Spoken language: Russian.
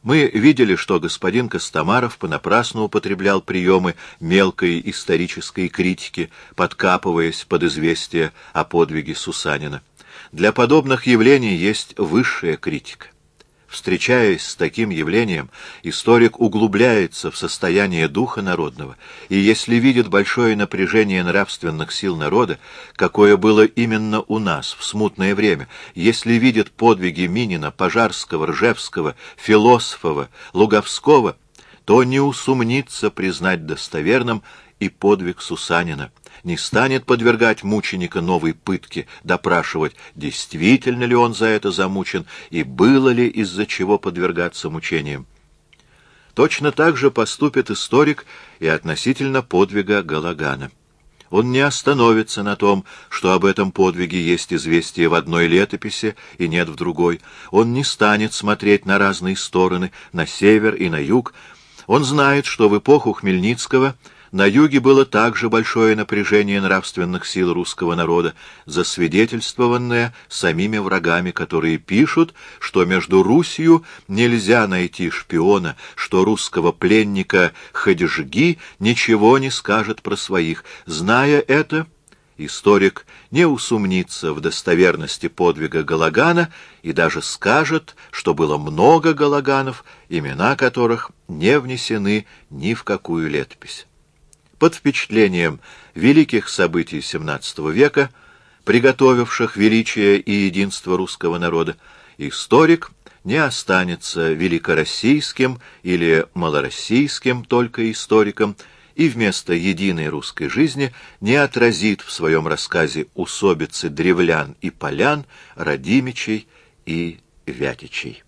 Мы видели, что господин Костомаров понапрасну употреблял приемы мелкой исторической критики, подкапываясь под известие о подвиге Сусанина. Для подобных явлений есть высшая критика. Встречаясь с таким явлением, историк углубляется в состояние духа народного, и если видит большое напряжение нравственных сил народа, какое было именно у нас в смутное время, если видит подвиги Минина, Пожарского, Ржевского, Философова, Луговского, то не усомнится признать достоверным и подвиг Сусанина, не станет подвергать мученика новой пытке, допрашивать, действительно ли он за это замучен и было ли из-за чего подвергаться мучениям. Точно так же поступит историк и относительно подвига Галагана. Он не остановится на том, что об этом подвиге есть известие в одной летописи и нет в другой. Он не станет смотреть на разные стороны, на север и на юг. Он знает, что в эпоху Хмельницкого на юге было также большое напряжение нравственных сил русского народа, засвидетельствованное самими врагами, которые пишут, что между Русью нельзя найти шпиона, что русского пленника Ходьжги ничего не скажет про своих. Зная это, историк не усомнится в достоверности подвига Галагана и даже скажет, что было много Галаганов, имена которых не внесены ни в какую летопись. Под впечатлением великих событий XVII века, приготовивших величие и единство русского народа, историк не останется великороссийским или малороссийским только историком и вместо единой русской жизни не отразит в своем рассказе усобицы древлян и полян, Радимичей и Вятичей.